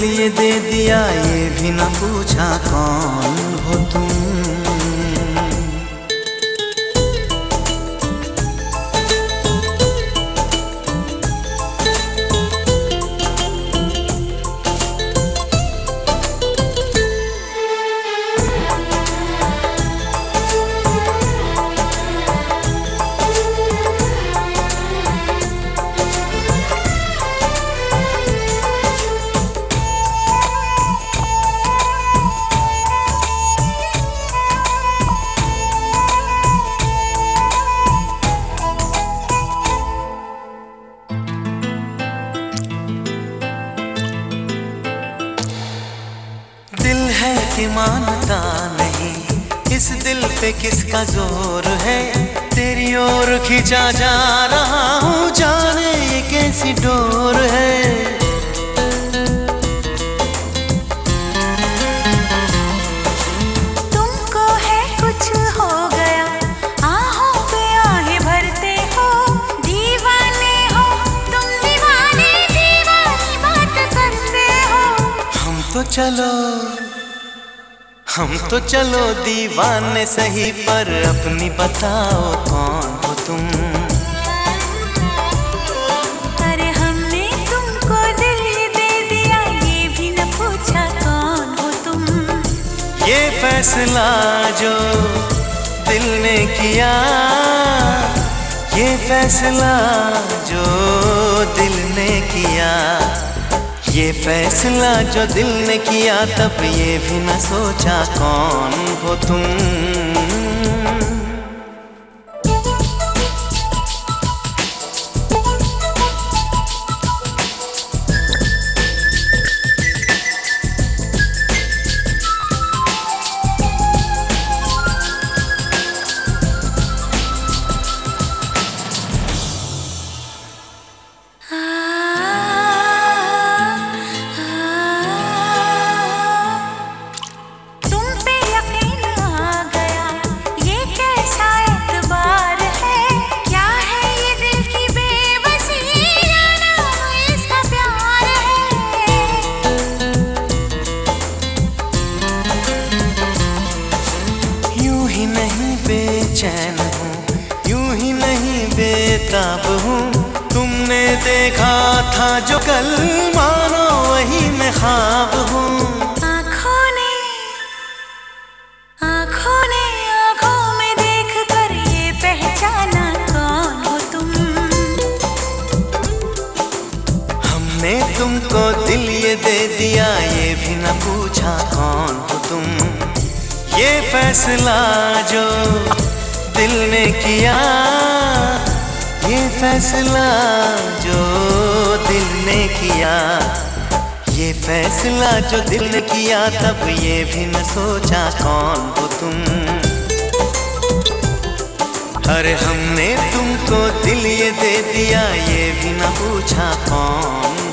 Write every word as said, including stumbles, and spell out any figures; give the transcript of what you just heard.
दिल ये दे दिया, ये भी न पूछा कौन हो तुम। दिल है कि मानता नहीं, इस दिल पे किसका जोर है। तेरी ओर खींचा जा रहा हूँ, जाने ये कैसी डोर है। तुमको है कुछ हो गया, आहों पे आहें भरते हो। दीवाने हो तुम, दीवाने दीवानी बात करते हो। हम तो चलो हम तो चलो दीवाने सही, पर अपनी बताओ कौन हो तुम। अरे हमने तुमको दिल ये दे दिया, ये भी न पूछा कौन हो तुम। ये फैसला जो दिल ने किया, ये फैसला जो दिल ने किया, ये फैसला जो दिल ने किया, तब ये भी न सोचा कौन हो तुम। बेचैन हूँ, यूं ही नहीं बेताब हूँ। तुमने देखा था जो कल, मानो वही मैं ख्वाब हूँ। आँखों ने आँखों ने आँखों में देख कर ये पहचाना कौन हो तुम। हमने तुमको दिल ये दे दिया, ये भी न पूछा कौन हो तुम। ये फैसला जो दिल ने किया, ये फैसला जो दिल ने किया, ये फैसला जो दिल ने किया, तब ये भी न सोचा कौन हो तुम। अरे हमने तुमको दिल ये दे दिया, ये भी न पूछा कौन